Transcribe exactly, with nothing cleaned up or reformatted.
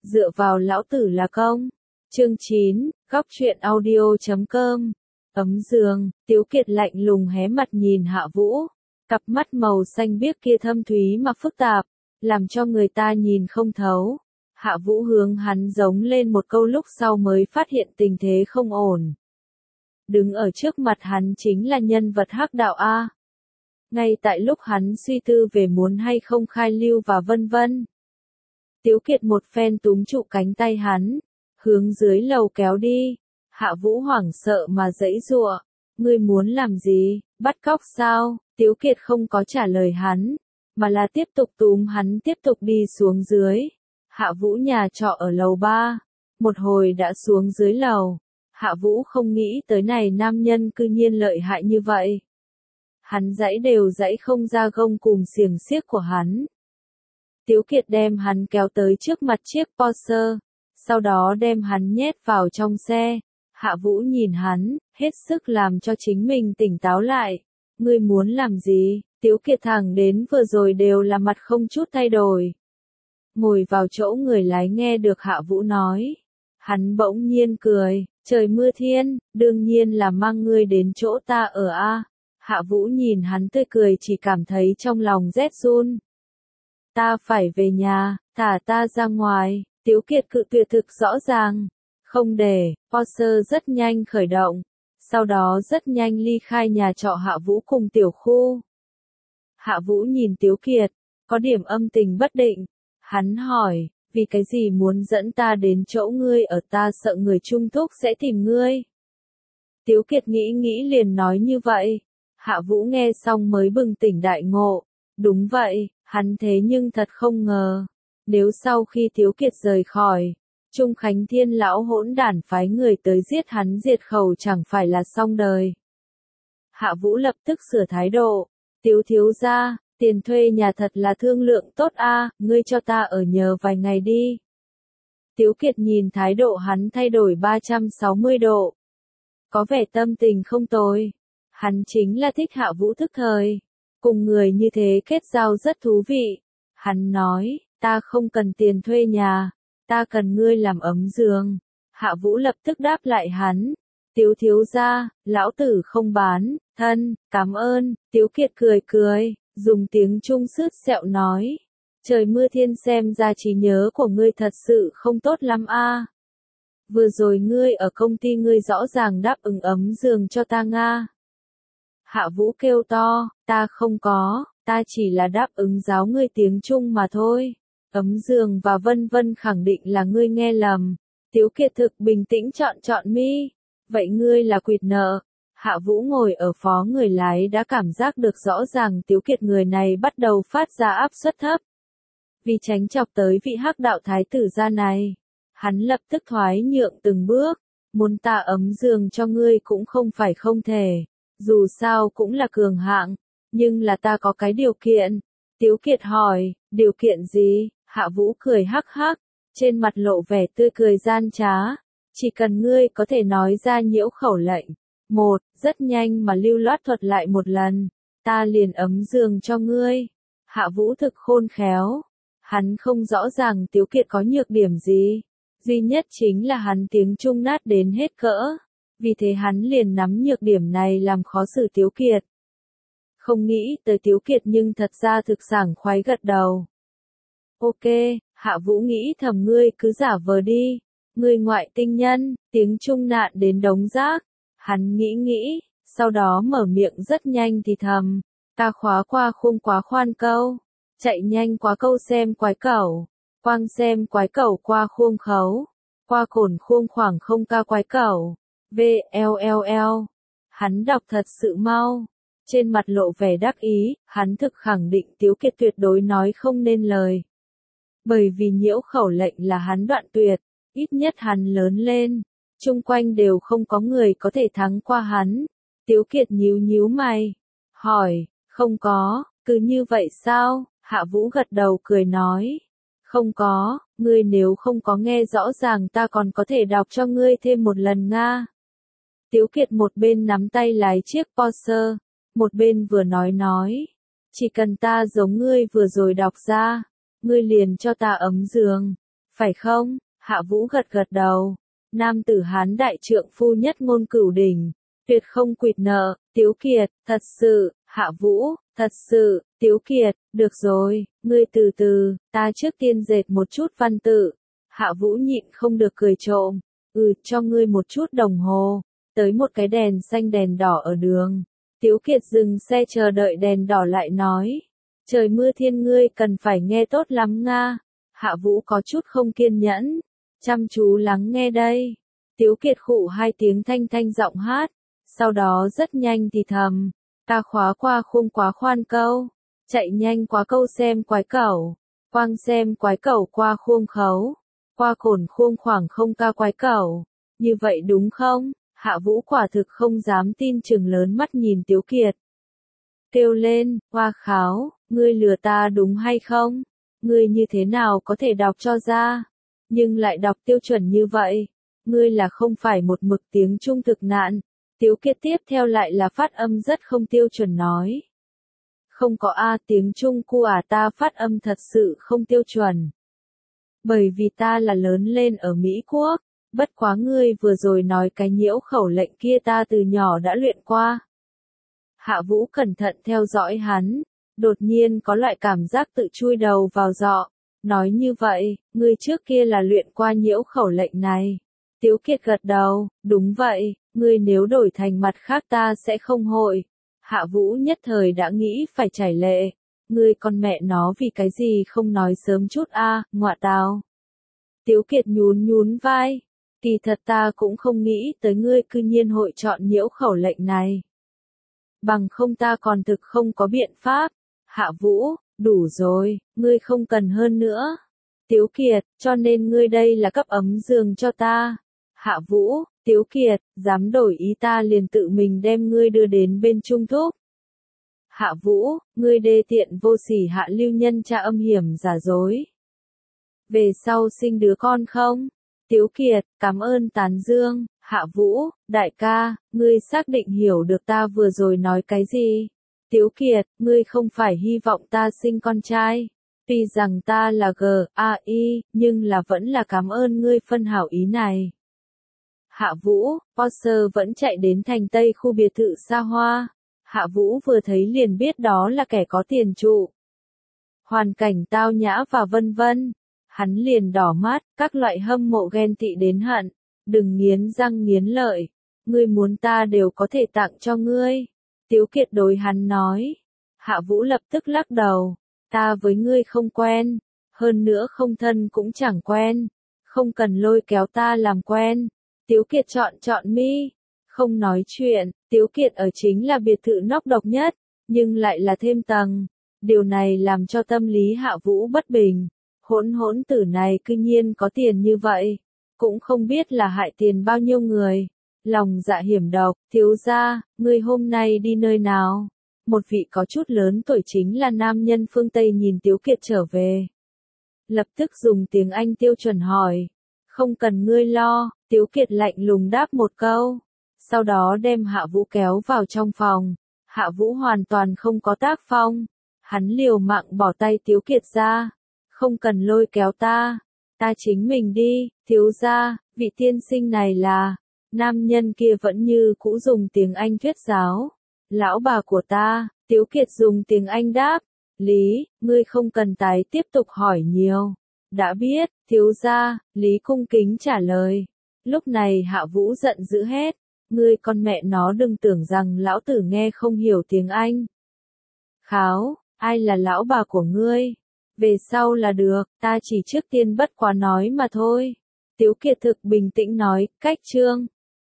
Dựa vào lão tử là công. Chương chín, góc truyện audio chấm com. Ấm giường, Tiếu Kiệt lạnh lùng hé mặt nhìn Hạ Vũ. Cặp mắt màu xanh biếc kia thâm thúy mà phức tạp, làm cho người ta nhìn không thấu. Hạ Vũ hướng hắn giống lên một câu lúc sau mới phát hiện tình thế không ổn. Đứng ở trước mặt hắn chính là nhân vật hắc đạo A. Ngay tại lúc hắn suy tư về muốn hay không khai lưu và vân vân. Tiếu Kiệt một phen túm trụ cánh tay hắn, hướng dưới lầu kéo đi. Hạ Vũ hoảng sợ mà giãy giụa, ngươi muốn làm gì, bắt cóc sao? Tiếu Kiệt không có trả lời hắn, mà là tiếp tục túm hắn tiếp tục đi xuống dưới. Hạ Vũ nhà trọ ở lầu ba, một hồi đã xuống dưới lầu. Hạ Vũ không nghĩ tới này nam nhân cư nhiên lợi hại như vậy. Hắn giãy đều giãy không ra gông cùm xiềng xiếc của hắn. Tiếu Kiệt đem hắn kéo tới trước mặt chiếc Porsche, sau đó đem hắn nhét vào trong xe. Hạ Vũ nhìn hắn, hết sức làm cho chính mình tỉnh táo lại. Ngươi muốn làm gì? Tiếu Kiệt thẳng đến vừa rồi đều là mặt không chút thay đổi. Ngồi vào chỗ người lái nghe được Hạ Vũ nói. Hắn bỗng nhiên cười, trời mưa thiên, đương nhiên là mang ngươi đến chỗ ta ở a. Hạ Vũ nhìn hắn tươi cười chỉ cảm thấy trong lòng rét run. Ta phải về nhà, thả ta ra ngoài. Tiếu Kiệt cự tuyệt thực rõ ràng. Không để, Porsche rất nhanh khởi động. Sau đó rất nhanh ly khai nhà trọ Hạ Vũ cùng tiểu khu. Hạ Vũ nhìn Tiếu Kiệt, có điểm âm tình bất định. Hắn hỏi, vì cái gì muốn dẫn ta đến chỗ ngươi ở, ta sợ người Trung Thúc sẽ tìm ngươi. Tiếu Kiệt nghĩ nghĩ liền nói như vậy. Hạ Vũ nghe xong mới bừng tỉnh đại ngộ. Đúng vậy, hắn thế nhưng thật không ngờ. Nếu sau khi Tiếu Kiệt rời khỏi, Trung Khánh Thiên lão hỗn đản phái người tới giết hắn diệt khẩu chẳng phải là xong đời. Hạ Vũ lập tức sửa thái độ. Tiếu thiếu gia, tiền thuê nhà thật là thương lượng tốt a, ngươi cho ta ở nhờ vài ngày đi. Tiếu Kiệt nhìn thái độ hắn thay đổi ba trăm sáu mươi độ. Có vẻ tâm tình không tồi. Hắn chính là thích Hạ Vũ thức thời. Cùng người như thế kết giao rất thú vị. Hắn nói, ta không cần tiền thuê nhà, ta cần ngươi làm ấm giường. Hạ Vũ lập tức đáp lại hắn. Tiếu thiếu gia, lão tử không bán, thân, cảm ơn. Tiếu Kiệt cười cười, dùng tiếng Trung sứt sẹo nói. Trời mưa thiên, xem ra trí nhớ của ngươi thật sự không tốt lắm a. Vừa rồi ngươi ở công ty ngươi rõ ràng đáp ứng ấm giường cho ta nga. Hạ Vũ kêu to, ta không có, ta chỉ là đáp ứng giáo ngươi tiếng Trung mà thôi. Ấm giường và vân vân khẳng định là ngươi nghe lầm. Tiếu Kiệt thực bình tĩnh chọn chọn mi. Vậy ngươi là quỵt nợ. Hạ Vũ ngồi ở phó người lái đã cảm giác được rõ ràng Tiếu Kiệt người này bắt đầu phát ra áp suất thấp. Vì tránh chọc tới vị hắc đạo thái tử gia này, hắn lập tức thoái nhượng từng bước. Muốn ta ấm giường cho ngươi cũng không phải không thể. Dù sao cũng là cường hạng, nhưng là ta có cái điều kiện. Tiếu Kiệt hỏi, điều kiện gì? Hạ Vũ cười hắc hắc, trên mặt lộ vẻ tươi cười gian trá. Chỉ cần ngươi có thể nói ra nhiễu khẩu lệnh. Một, rất nhanh mà lưu loát thuật lại một lần. Ta liền ấm giường cho ngươi. Hạ Vũ thực khôn khéo. Hắn không rõ ràng Tiếu Kiệt có nhược điểm gì. Duy nhất chính là hắn tiếng Trung nát đến hết cỡ. Vì thế hắn liền nắm nhược điểm này làm khó xử Tiếu Kiệt. Không nghĩ tới Tiếu Kiệt nhưng thật ra thực sảng khoái gật đầu. Ok, Hạ Vũ nghĩ thầm ngươi cứ giả vờ đi. Ngươi ngoại tinh nhân, tiếng Trung nạn đến đống rác. Hắn nghĩ nghĩ, sau đó mở miệng rất nhanh thì thầm. Ta khóa qua khung quá khoan câu. Chạy nhanh quá câu xem quái cẩu. Quang xem quái cẩu qua khuông khấu. Qua cồn khuông khoảng không ca quái cẩu. V L L L. Hắn đọc thật sự mau. Trên mặt lộ vẻ đắc ý, hắn thực khẳng định Tiếu Kiệt tuyệt đối nói không nên lời. Bởi vì nhiễu khẩu lệnh là hắn đoạn tuyệt, ít nhất hắn lớn lên, chung quanh đều không có người có thể thắng qua hắn. Tiếu Kiệt nhíu nhíu mày, hỏi, không có, cứ như vậy sao? Hạ Vũ gật đầu cười nói, không có, ngươi nếu không có nghe rõ ràng ta còn có thể đọc cho ngươi thêm một lần nga. Tiếu Kiệt một bên nắm tay lái chiếc Porsche, một bên vừa nói nói, chỉ cần ta giống ngươi vừa rồi đọc ra, ngươi liền cho ta ấm giường. Phải không? Hạ Vũ gật gật đầu. Nam tử Hán đại trượng phu nhất ngôn cửu đỉnh, tuyệt không quỵt nợ. Tiếu Kiệt, thật sự. Hạ Vũ, thật sự. Tiếu Kiệt, được rồi, ngươi từ từ, ta trước tiên dệt một chút văn tự. Hạ Vũ nhịn không được cười trộm. Ừ, cho ngươi một chút đồng hồ. Tới một cái đèn xanh đèn đỏ ở đường. Tiếu Kiệt dừng xe chờ đợi đèn đỏ lại nói. Trời mưa thiên ngươi cần phải nghe tốt lắm nga. Hạ Vũ có chút không kiên nhẫn. Chăm chú lắng nghe đây. Tiếu Kiệt khụ hai tiếng thanh thanh giọng hát. Sau đó rất nhanh thì thầm. Ta khóa qua khung quá khoan câu. Chạy nhanh quá câu xem quái cẩu. Quang xem quái cẩu qua khuông khấu. Qua cồn khuông khoảng không ca quái cẩu. Như vậy đúng không? Hạ Vũ quả thực không dám tin chừng lớn mắt nhìn Tiếu Kiệt. Kêu lên, hoa kháo, ngươi lừa ta đúng hay không? Ngươi như thế nào có thể đọc cho ra? Nhưng lại đọc tiêu chuẩn như vậy. Ngươi là không phải một mực tiếng Trung thực nạn. Tiếu Kiệt tiếp theo lại là phát âm rất không tiêu chuẩn nói. Không có A tiếng Trung cu à ta phát âm thật sự không tiêu chuẩn. Bởi vì ta là lớn lên ở Mỹ Quốc, bất quá ngươi vừa rồi nói cái nhiễu khẩu lệnh kia ta từ nhỏ đã luyện qua. Hạ Vũ cẩn thận theo dõi hắn, đột nhiên có loại cảm giác tự chui đầu vào giọ, nói như vậy, ngươi trước kia là luyện qua nhiễu khẩu lệnh này. Tiếu Kiệt gật đầu, đúng vậy, ngươi nếu đổi thành mặt khác ta sẽ không hội. Hạ Vũ nhất thời đã nghĩ phải chảy lệ. Ngươi con mẹ nó vì cái gì không nói sớm chút a, à, ngọa tào. Tiếu Kiệt nhún nhún vai. Kỳ thật ta cũng không nghĩ tới ngươi cư nhiên hội chọn nhiễu khẩu lệnh này. Bằng không ta còn thực không có biện pháp. Hạ Vũ, đủ rồi, ngươi không cần hơn nữa. Tiếu Kiệt, cho nên ngươi đây là cấp ấm giường cho ta. Hạ Vũ, Tiếu Kiệt, dám đổi ý ta liền tự mình đem ngươi đưa đến bên Trung Thúc. Hạ Vũ, ngươi đê tiện vô sỉ hạ lưu nhân cha âm hiểm giả dối. Về sau sinh đứa con không? Tiếu Kiệt, cảm ơn tán dương. Hạ Vũ, đại ca, ngươi xác định hiểu được ta vừa rồi nói cái gì? Tiếu Kiệt, ngươi không phải hy vọng ta sinh con trai. Tuy rằng ta là G A I, nhưng là vẫn là cảm ơn ngươi phân hảo ý này. Hạ Vũ, Porsche vẫn chạy đến thành Tây khu biệt thự xa hoa. Hạ Vũ vừa thấy liền biết đó là kẻ có tiền trụ. Hoàn cảnh tao nhã và vân vân. Hắn liền đỏ mắt, các loại hâm mộ ghen tị đến hận. Đừng nghiến răng nghiến lợi. Ngươi muốn ta đều có thể tặng cho ngươi. Tiếu Kiệt đối hắn nói. Hạ Vũ lập tức lắc đầu. Ta với ngươi không quen. Hơn nữa không thân cũng chẳng quen. Không cần lôi kéo ta làm quen. Tiếu Kiệt chọn chọn mi. Không nói chuyện, Tiếu Kiệt ở chính là biệt thự nóc độc nhất, nhưng lại là thêm tầng. Điều này làm cho tâm lý Hạ Vũ bất bình. Hỗn hỗn tử này cư nhiên có tiền như vậy. Cũng không biết là hại tiền bao nhiêu người. Lòng dạ hiểm độc, thiếu gia, ngươi hôm nay đi nơi nào? Một vị có chút lớn tuổi chính là nam nhân phương Tây nhìn Tiếu Kiệt trở về. Lập tức dùng tiếng Anh tiêu chuẩn hỏi. Không cần ngươi lo, Tiếu Kiệt lạnh lùng đáp một câu. Sau đó đem Hạ Vũ kéo vào trong phòng. Hạ Vũ hoàn toàn không có tác phong. Hắn liều mạng bỏ tay Tiếu Kiệt ra. Không cần lôi kéo ta. Ta chính mình đi, thiếu gia, vị tiên sinh này là. Nam nhân kia vẫn như cũ dùng tiếng Anh thuyết giáo. Lão bà của ta, Tiếu Kiệt dùng tiếng Anh đáp. Lý, ngươi không cần tái tiếp tục hỏi nhiều. Đã biết, thiếu gia, Lý cung kính trả lời. Lúc này Hạ Vũ giận dữ hét. Ngươi con mẹ nó đừng tưởng rằng lão tử nghe không hiểu tiếng Anh. Kháo, ai là lão bà của ngươi? Về sau là được, ta chỉ trước tiên bất quá nói mà thôi. Tiếu Kiệt thực bình tĩnh nói, cách chương.